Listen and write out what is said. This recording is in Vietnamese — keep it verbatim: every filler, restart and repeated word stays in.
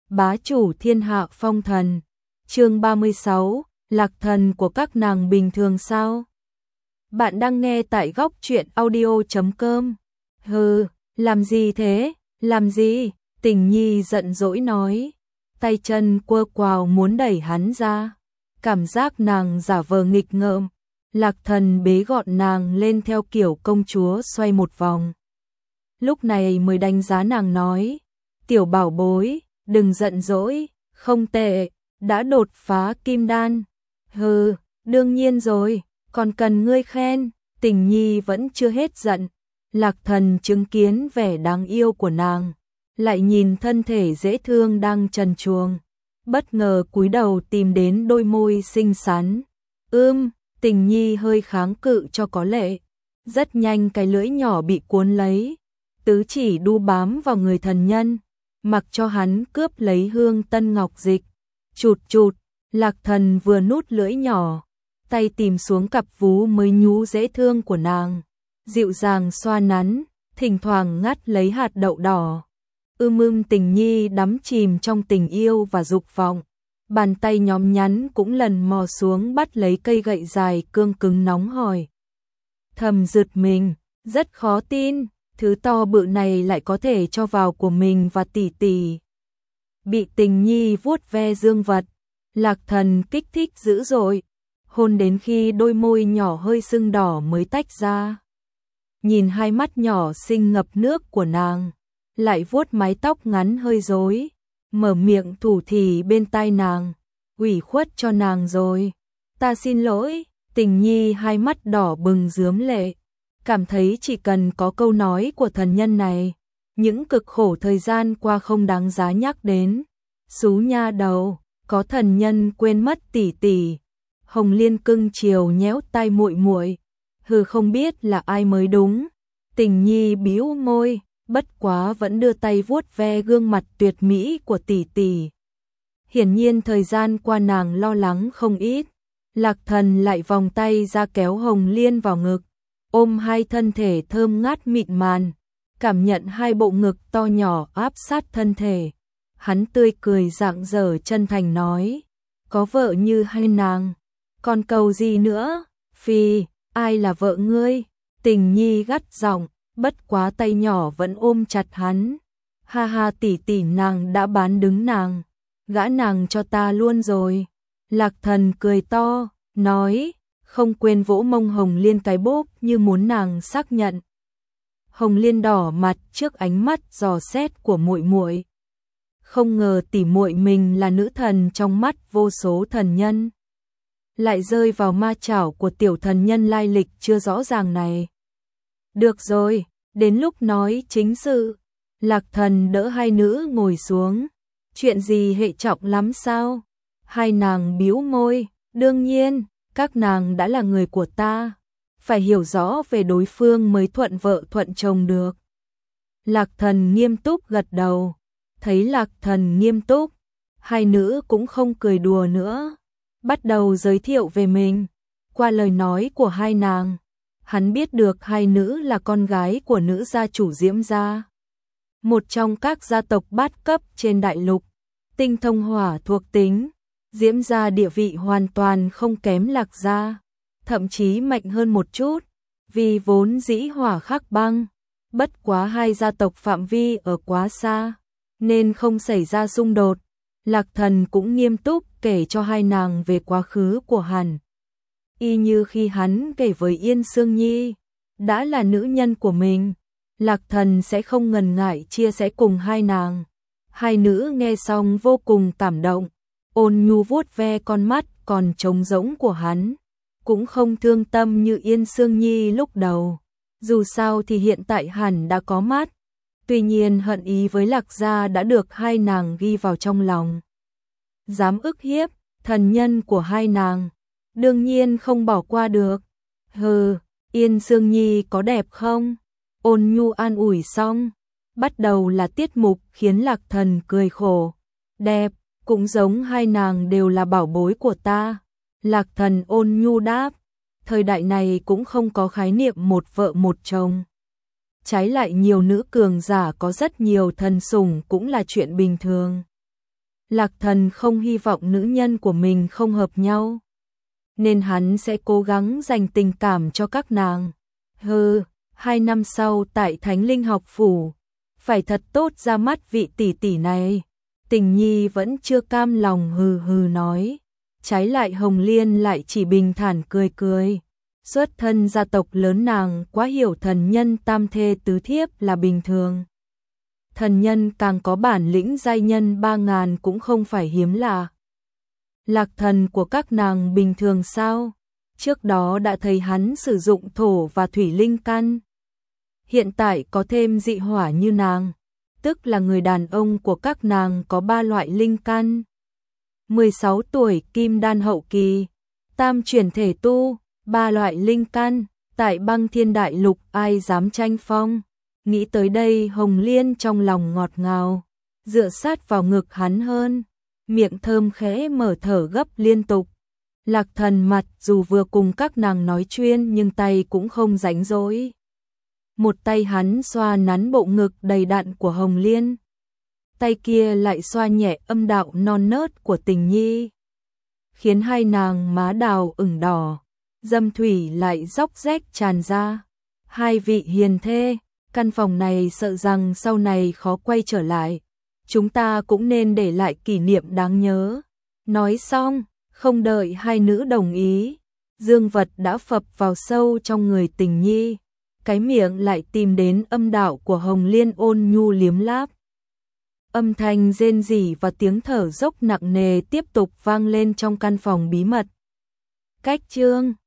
bá chủ thiên hạ phong thần. Chương ba mươi sáu, lạc thần của các nàng bình thường sao? Bạn đang nghe tại góc truyện audio chấm com. Hừ, làm gì thế? Làm gì? Tình Nhi giận dỗi nói, tay chân quơ quào muốn đẩy hắn ra. Cảm giác nàng giả vờ nghịch ngợm. Lạc thần bế gọn nàng lên theo kiểu công chúa xoay một vòng. Lúc này mới đánh giá nàng nói, tiểu bảo bối, đừng giận dỗi, không tệ, đã đột phá kim đan. Hừ, đương nhiên rồi, còn cần ngươi khen. Tình Nhi vẫn chưa hết giận. Lạc thần chứng kiến vẻ đáng yêu của nàng, lại nhìn thân thể dễ thương đang trần truồng, bất ngờ cúi đầu tìm đến đôi môi xinh xắn. Ưm, Tình Nhi hơi kháng cự cho có lệ. Rất nhanh cái lưỡi nhỏ bị cuốn lấy, tứ chỉ đu bám vào người thần nhân, mặc cho hắn cướp lấy hương tân ngọc dịch. Chụt chụt, lạc thần vừa nút lưỡi nhỏ, tay tìm xuống cặp vú mới nhú dễ thương của nàng, dịu dàng xoa nắn, thỉnh thoảng ngắt lấy hạt đậu đỏ. Ưm ưm Tình Nhi đắm chìm trong tình yêu và dục vọng. Bàn tay nhóm nhắn cũng lần mò xuống bắt lấy cây gậy dài cương cứng nóng hổi. Thầm giật mình, rất khó tin, thứ to bự này lại có thể cho vào của mình và tỷ tỷ. Bị Tình Nhi vuốt ve dương vật, lạc thần kích thích dữ dội, hôn đến khi đôi môi nhỏ hơi sưng đỏ mới tách ra. Nhìn hai mắt nhỏ xinh ngập nước của nàng, lại vuốt mái tóc ngắn hơi rối, mở miệng thủ thỉ bên tai nàng, ủy khuất cho nàng rồi. Ta xin lỗi. Tình Nhi hai mắt đỏ bừng rướm lệ, cảm thấy chỉ cần có câu nói của thần nhân này, những cực khổ thời gian qua không đáng giá nhắc đến. Xú nha đầu, có thần nhân quên mất tỷ tỷ. Hồng Liên cưng chiều nhéo tai muội muội, hừ không biết là ai mới đúng. Tình Nhi bĩu môi, bất quá vẫn đưa tay vuốt ve gương mặt tuyệt mỹ của tỷ tỷ. Hiển nhiên thời gian qua nàng lo lắng không ít. Lạc thần lại vòng tay ra kéo Hồng Liên vào ngực, ôm hai thân thể thơm ngát mịn màn, cảm nhận hai bộ ngực to nhỏ áp sát thân thể. Hắn tươi cười rạng rỡ chân thành nói, có vợ như hai nàng, còn cầu gì nữa? Phi, ai là vợ ngươi? Tình Nhi gắt giọng, bất quá tay nhỏ vẫn ôm chặt hắn. Ha ha tỷ tỷ nàng đã bán đứng nàng, gã nàng cho ta luôn rồi. Lạc thần cười to, nói, không quên vỗ mông Hồng Liên cái bốp như muốn nàng xác nhận. Hồng Liên đỏ mặt trước ánh mắt dò xét của muội muội. Không ngờ tỷ muội mình là nữ thần trong mắt vô số thần nhân, lại rơi vào ma chảo của tiểu thần nhân lai lịch chưa rõ ràng này. Được rồi, đến lúc nói chính sự. Lạc thần đỡ hai nữ ngồi xuống. Chuyện gì hệ trọng lắm sao? Hai nàng bĩu môi, đương nhiên, các nàng đã là người của ta, phải hiểu rõ về đối phương mới thuận vợ thuận chồng được. Lạc thần nghiêm túc gật đầu, thấy lạc thần nghiêm túc, hai nữ cũng không cười đùa nữa, bắt đầu giới thiệu về mình. Qua lời nói của hai nàng, hắn biết được hai nữ là con gái của nữ gia chủ Diễm gia, một trong các gia tộc bát cấp trên đại lục, tinh thông hỏa thuộc tính. Diễm gia địa vị hoàn toàn không kém Lạc gia, thậm chí mạnh hơn một chút, vì vốn dĩ hỏa khắc băng, bất quá hai gia tộc phạm vi ở quá xa, nên không xảy ra xung đột. Lạc thần cũng nghiêm túc kể cho hai nàng về quá khứ của hắn, y như khi hắn kể với Yên Sương Nhi, đã là nữ nhân của mình, Lạc thần sẽ không ngần ngại chia sẻ cùng hai nàng. Hai nữ nghe xong vô cùng cảm động, ôn nhu vuốt ve con mắt còn trống rỗng của hắn, cũng không thương tâm như Yên Sương Nhi lúc đầu. Dù sao thì hiện tại hẳn đã có mắt, tuy nhiên hận ý với Lạc gia đã được hai nàng ghi vào trong lòng. Dám ức hiếp thần nhân của hai nàng, đương nhiên không bỏ qua được. Hừ, Yên Sương Nhi có đẹp không? Ôn nhu an ủi xong, bắt đầu là tiết mục khiến Lạc thần cười khổ. Đẹp, cũng giống hai nàng đều là bảo bối của ta. Lạc thần ôn nhu đáp, thời đại này cũng không có khái niệm một vợ một chồng. Trái lại nhiều nữ cường giả có rất nhiều thần sủng cũng là chuyện bình thường. Lạc Thần không hy vọng nữ nhân của mình không hợp nhau, nên hắn sẽ cố gắng dành tình cảm cho các nàng. Hừ, hai năm sau tại Thánh Linh học phủ, phải thật tốt ra mắt vị tỷ tỷ này. Tình Nhi vẫn chưa cam lòng hừ hừ nói. Trái lại Hồng Liên lại chỉ bình thản cười cười. Xuất thân gia tộc lớn nàng quá hiểu thần nhân tam thê tứ thiếp là bình thường. Thần nhân càng có bản lĩnh giai nhân ba ngàn cũng không phải hiếm lạ. Lạc Thần của các nàng bình thường sao? Trước đó đã thấy hắn sử dụng thổ và thủy linh căn. Hiện tại có thêm dị hỏa như nàng, tức là người đàn ông của các nàng có ba loại linh căn. mười sáu tuổi kim đan hậu kỳ, tam chuyển thể tu, ba loại linh căn, tại Băng Thiên Đại Lục ai dám tranh phong. Nghĩ tới đây Hồng Liên trong lòng ngọt ngào, dựa sát vào ngực hắn hơn, miệng thơm khẽ mở thở gấp liên tục. Lạc Thần mặt dù vừa cùng các nàng nói chuyên nhưng tay cũng không rảnh rỗi. Một tay hắn xoa nắn bộ ngực đầy đặn của Hồng Liên, tay kia lại xoa nhẹ âm đạo non nớt của Tình Nhi, khiến hai nàng má đào ửng đỏ, dâm thủy lại róc rách tràn ra. Hai vị hiền thê, căn phòng này sợ rằng sau này khó quay trở lại, chúng ta cũng nên để lại kỷ niệm đáng nhớ. Nói xong, không đợi hai nữ đồng ý, dương vật đã phập vào sâu trong người Tình Nhi, cái miệng lại tìm đến âm đạo của Hồng Liên ôn nhu liếm láp. Âm thanh rên rỉ và tiếng thở dốc nặng nề tiếp tục vang lên trong căn phòng bí mật. Cách chương